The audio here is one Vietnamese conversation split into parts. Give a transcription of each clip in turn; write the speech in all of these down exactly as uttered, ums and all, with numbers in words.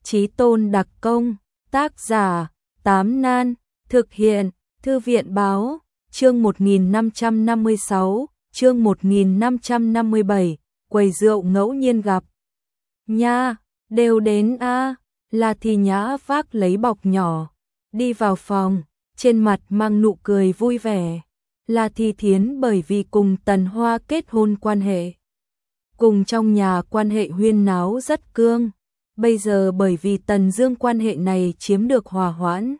Chí tôn đặc công, tác giả, Tám Nan, thực hiện, Thư viện báo, chương một nghìn năm trăm năm mươi sáu, chương một nghìn năm trăm năm mươi bảy, quầy rượu ngẫu nhiên gặp. Nha, đều đến a. La Thi Nhã vác lấy bọc nhỏ, đi vào phòng, trên mặt mang nụ cười vui vẻ. La Thi Thiến bởi vì cùng Tần Hoa kết hôn quan hệ, cùng trong nhà quan hệ huyên náo rất cương, bây giờ bởi vì Tần Dương quan hệ này chiếm được hòa hoãn.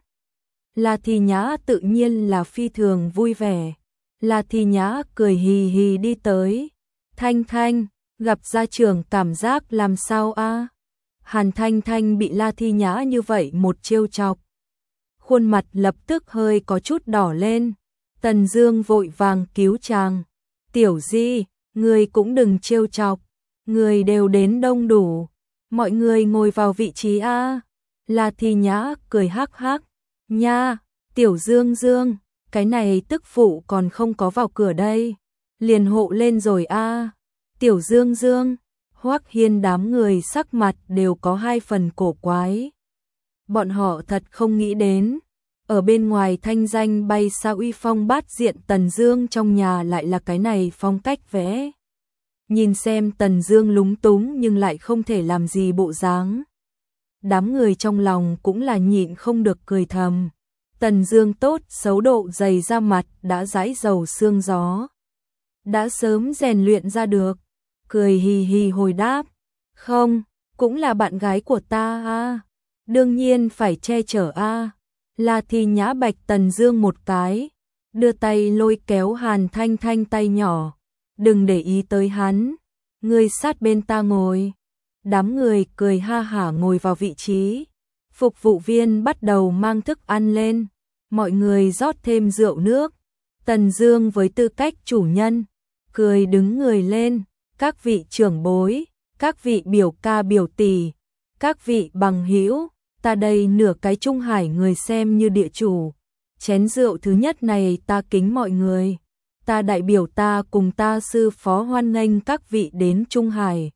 La Thi Nhã tự nhiên là phi thường vui vẻ. La Thi Nhã cười hì hì đi tới. Thanh Thanh, gặp gia trưởng cảm giác làm sao a? Hàn Thanh Thanh bị La Thi Nhã như vậy một trêu chọc, khuôn mặt lập tức hơi có chút đỏ lên. Tần Dương vội vàng cứu chàng. Tiểu Di, người cũng đừng trêu chọc, người đều đến đông đủ, mọi người ngồi vào vị trí a. La Thi Nhã cười hắc hắc. Nha, Tiểu Dương Dương, cái này tức phụ còn không có vào cửa đây, liền hộ lên rồi a. Tiểu Dương Dương, Hoắc Hiên đám người sắc mặt đều có hai phần cổ quái. Bọn họ thật không nghĩ đến, ở bên ngoài thanh danh bay xa uy phong bát diện Tần Dương trong nhà lại là cái này phong cách vẽ. Nhìn xem Tần Dương lúng túng nhưng lại không thể làm gì bộ dáng. Đám người trong lòng cũng là nhịn không được cười thầm. Tần Dương tốt xấu độ dày ra mặt đã dãi dầu xương gió, đã sớm rèn luyện ra được. Cười hì hì hồi đáp, không, cũng là bạn gái của ta a, đương nhiên phải che chở a. La Thi Nhã bạch Tần Dương một cái, đưa tay lôi kéo Hàn Thanh Thanh tay nhỏ, đừng để ý tới hắn, ngươi sát bên ta ngồi. Đám người cười ha hả ngồi vào vị trí. Phục vụ viên bắt đầu mang thức ăn lên, mọi người rót thêm rượu nước. Tần Dương với tư cách chủ nhân, cười đứng người lên. Các vị trưởng bối, các vị biểu ca biểu tỷ, các vị bằng hữu, ta đây nửa cái Trung Hải người xem như địa chủ. Chén rượu thứ nhất này ta kính mọi người. Ta đại biểu ta cùng ta sư phó hoan nghênh các vị đến Trung Hải.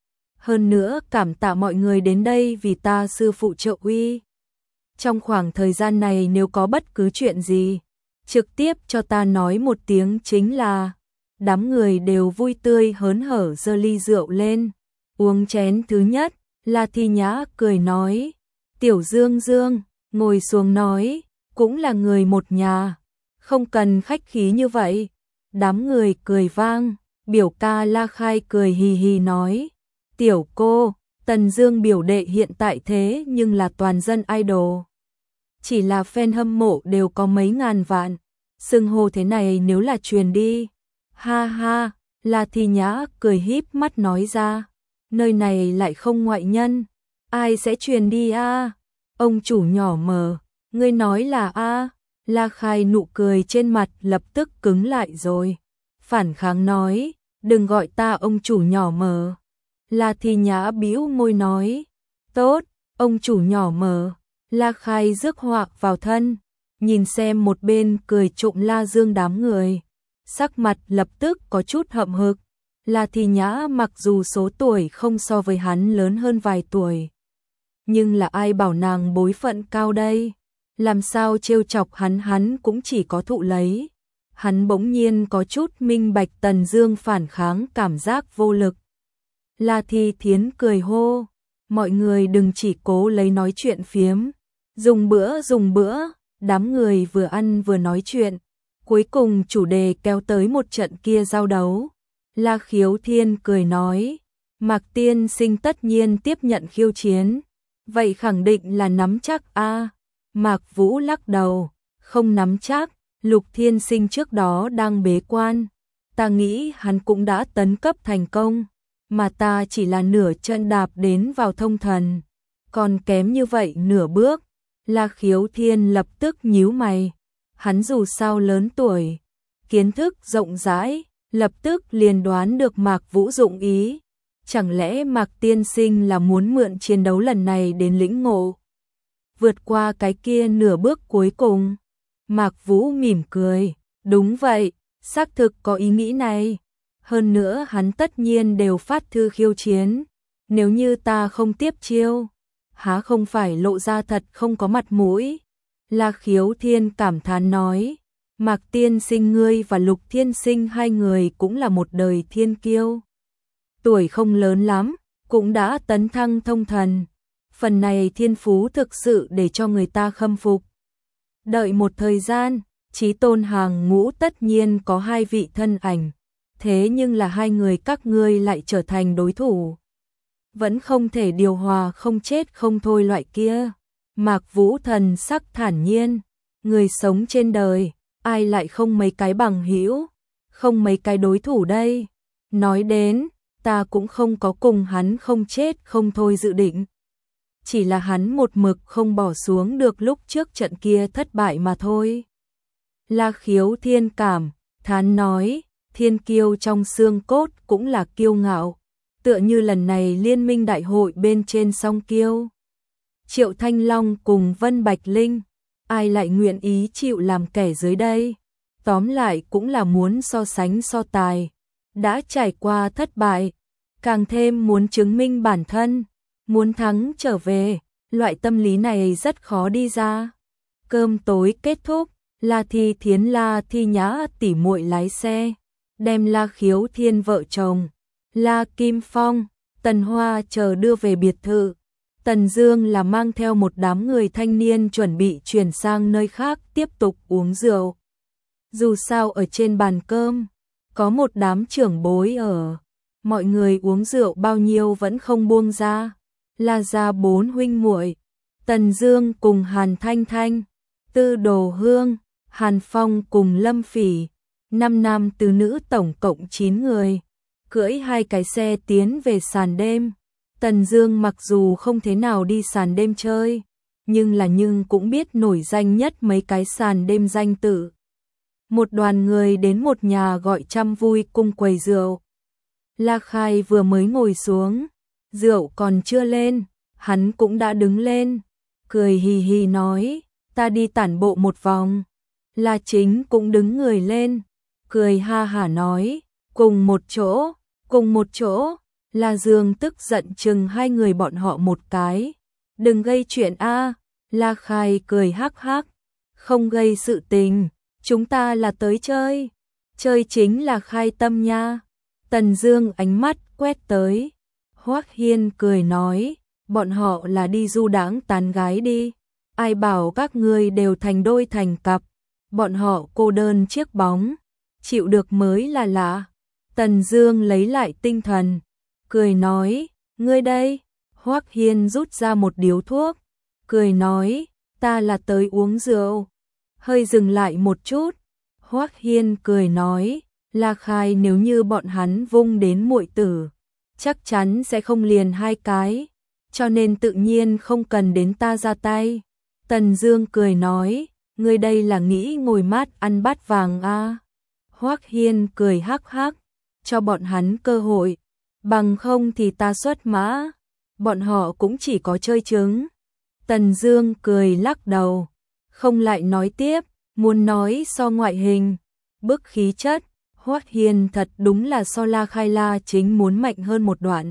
Hơn nữa cảm tạ mọi người đến đây vì ta sư phụ trợ uy. Trong khoảng thời gian này nếu có bất cứ chuyện gì, trực tiếp cho ta nói một tiếng chính là. Đám người đều vui tươi hớn hở giơ ly rượu lên, uống chén thứ nhất. La Thi Nhã cười nói, Tiểu Dương Dương, ngồi xuống nói, cũng là người một nhà, không cần khách khí như vậy. Đám người cười vang. Biểu ca La Khai cười hì hì nói, Tiểu cô, Tần Dương biểu đệ hiện tại thế nhưng là toàn dân idol, chỉ là fan hâm mộ đều có mấy ngàn vạn, xưng hô thế này nếu là truyền đi. Ha ha, La Thi Nhã cười híp mắt nói ra, nơi này lại không ngoại nhân, ai sẽ truyền đi a? Ông chủ nhỏ mờ, ngươi nói là a? La Khai nụ cười trên mặt lập tức cứng lại rồi, phản kháng nói, đừng gọi ta ông chủ nhỏ mờ. La Thi Nhã bĩu môi nói, tốt, ông chủ nhỏ mờ. La Khai rước họa vào thân, nhìn xem một bên cười trộm La Dương đám người, sắc mặt lập tức có chút hậm hực. La Thi Nhã mặc dù số tuổi không so với hắn lớn hơn vài tuổi, nhưng là ai bảo nàng bối phận cao đây, làm sao trêu chọc hắn hắn cũng chỉ có thụ lấy. Hắn bỗng nhiên có chút minh bạch Tần Dương phản kháng cảm giác vô lực. La Thi Thiến cười hô, mọi người đừng chỉ cố lấy nói chuyện phiếm, dùng bữa dùng bữa. Đám người vừa ăn vừa nói chuyện, cuối cùng chủ đề kéo tới một trận kia giao đấu. La Khiếu Thiên cười nói, Mạc tiên sinh tất nhiên tiếp nhận khiêu chiến, vậy khẳng định là nắm chắc a. Mạc Vũ lắc đầu, không nắm chắc, Lục Thiên Sinh trước đó đang bế quan, ta nghĩ hắn cũng đã tấn cấp thành công, mà ta chỉ là nửa chân đạp đến vào thông thần, còn kém như vậy nửa bước. La Khiếu Thiên lập tức nhíu mày, hắn dù sao lớn tuổi, kiến thức rộng rãi, lập tức liền đoán được Mạc Vũ dụng ý, chẳng lẽ Mạc tiên sinh là muốn mượn chiến đấu lần này đến lĩnh ngộ, vượt qua cái kia nửa bước cuối cùng. Mạc Vũ mỉm cười, đúng vậy, xác thực có ý nghĩ này, hơn nữa hắn tất nhiên đều phát thư khiêu chiến, nếu như ta không tiếp chiêu, há không phải lộ ra thật không có mặt mũi. La Khiếu Thiên cảm thán nói, Mạc tiên sinh ngươi và Lục tiên sinh hai người cũng là một đời thiên kiêu. Tuổi không lớn lắm, cũng đã tấn thăng thông thần. Phần này thiên phú thực sự để cho người ta khâm phục. Đợi một thời gian, chí tôn hàng ngũ tất nhiên có hai vị thân ảnh. Thế nhưng là hai người các ngươi lại trở thành đối thủ. Vẫn không thể điều hòa không chết không thôi loại kia. Mạc Vũ thần sắc thản nhiên. Người sống trên đời, ai lại không mấy cái bằng hữu, không mấy cái đối thủ đây. Nói đến, ta cũng không có cùng hắn không chết không thôi dự định. Chỉ là hắn một mực không bỏ xuống được lúc trước trận kia thất bại mà thôi. La Khiếu Thiên cảm, thán nói, thiên kiêu trong xương cốt cũng là kiêu ngạo, tựa như lần này liên minh đại hội bên trên song kiêu. Triệu Thanh Long cùng Vân Bạch Linh, ai lại nguyện ý chịu làm kẻ dưới đây? Tóm lại cũng là muốn so sánh so tài, đã trải qua thất bại, càng thêm muốn chứng minh bản thân, muốn thắng trở về, loại tâm lý này rất khó đi ra. Cơm tối kết thúc, La Thi Thiến La Thi Nhã tỉ muội lái xe, đem La Khiếu Thiên vợ chồng, La Kim Phong, Tần Hoa chờ đưa về biệt thự. Tần Dương là mang theo một đám người thanh niên chuẩn bị chuyển sang nơi khác tiếp tục uống rượu. Dù sao ở trên bàn cơm, có một đám trưởng bối ở, mọi người uống rượu bao nhiêu vẫn không buông ra. La gia bốn huynh muội, Tần Dương cùng Hàn Thanh Thanh, Tư Đồ Hương, Hàn Phong cùng Lâm Phỉ, năm nam tứ nữ tổng cộng chín người, cưỡi hai cái xe tiến về sàn đêm. Tần Dương mặc dù không thế nào đi sàn đêm chơi, nhưng là nhưng cũng biết nổi danh nhất mấy cái sàn đêm danh tự. Một đoàn người đến một nhà gọi trăm vui cung quầy rượu. La Khai vừa mới ngồi xuống, rượu còn chưa lên, hắn cũng đã đứng lên, cười hì hì nói, ta đi tản bộ một vòng. La Chính cũng đứng người lên, cười ha hả nói, cùng một chỗ, cùng một chỗ. La Dương tức giận chừng hai người bọn họ một cái, đừng gây chuyện a. La Khai cười hắc hắc, không gây sự tình, chúng ta là tới chơi, chơi chính là khai tâm nha. Tần Dương ánh mắt quét tới, Hoắc Hiên cười nói, bọn họ là đi du đãng tán gái đi, ai bảo các ngươi đều thành đôi thành cặp, bọn họ cô đơn chiếc bóng, chịu được mới là lạ. Tần Dương lấy lại tinh thần, cười nói, ngươi đây. Hoắc Hiên rút ra một điếu thuốc, cười nói, ta là tới uống rượu. Hơi dừng lại một chút, Hoắc Hiên cười nói, La Khai nếu như bọn hắn vung đến muội tử, chắc chắn sẽ không liền hai cái, cho nên tự nhiên không cần đến ta ra tay. Tần Dương cười nói, ngươi đây là nghĩ ngồi mát ăn bát vàng a. À? Hoắc Hiên cười hắc hắc, cho bọn hắn cơ hội, bằng không thì ta xuất mã, bọn họ cũng chỉ có chơi trứng. Tần Dương cười lắc đầu, không lại nói tiếp, muốn nói so ngoại hình, bức khí chất, Hoắc Hiên thật đúng là so La Khai La Chính muốn mạnh hơn một đoạn.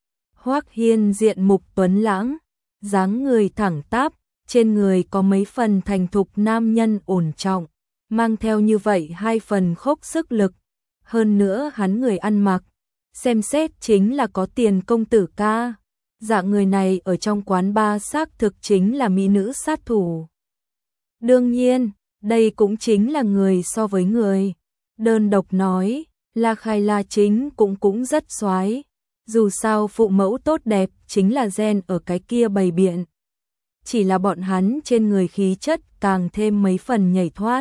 Hoắc Hiên diện mục tuấn lãng, dáng người thẳng tắp, trên người có mấy phần thành thục nam nhân ổn trọng, mang theo như vậy hai phần khốc sức lực, hơn nữa hắn người ăn mặc, xem xét chính là có tiền công tử ca. Dạng người này ở trong quán bar xác thực chính là mỹ nữ sát thủ. Đương nhiên, đây cũng chính là người so với người. Đơn độc nói, La Khai La Chính cũng cũng rất soái. Dù sao phụ mẫu tốt đẹp chính là gen ở cái kia bày biện. Chỉ là bọn hắn trên người khí chất càng thêm mấy phần nhảy thoát.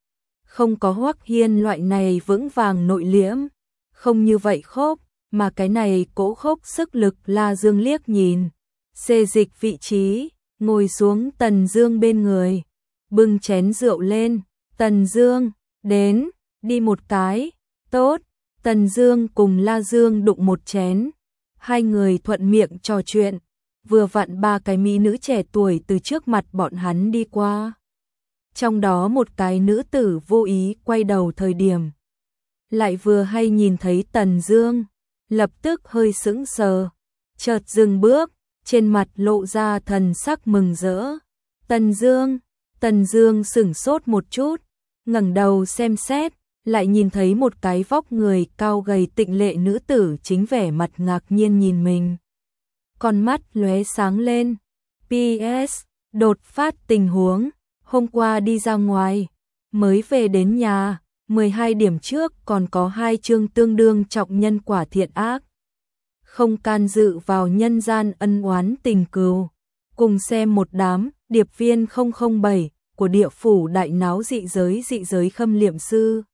Không có Hoắc Hiên loại này vững vàng nội liễm, không như vậy khốc, mà cái này cỗ khốc sức lực. La Dương liếc nhìn, xê dịch vị trí, ngồi xuống Tần Dương bên người, bưng chén rượu lên, Tần Dương, đến, đi một cái, tốt. Tần Dương cùng La Dương đụng một chén, hai người thuận miệng trò chuyện, vừa vặn ba cái mỹ nữ trẻ tuổi từ trước mặt bọn hắn đi qua. Trong đó một cái nữ tử vô ý quay đầu thời điểm, lại vừa hay nhìn thấy Tần Dương, lập tức hơi sững sờ, chợt dừng bước, trên mặt lộ ra thần sắc mừng rỡ. Tần Dương, Tần Dương sững sốt một chút, ngẩng đầu xem xét, lại nhìn thấy một cái vóc người cao gầy tịnh lệ nữ tử chính vẻ mặt ngạc nhiên nhìn mình. Con mắt lóe sáng lên. pê ét đột phát tình huống, hôm qua đi ra ngoài, mới về đến nhà, mười hai điểm trước còn có hai chương tương đương trọng nhân quả thiện ác. Không can dự vào nhân gian ân oán tình cừu, cùng xem một đám điệp viên không không bảy của địa phủ đại náo dị giới dị giới khâm liệm sư.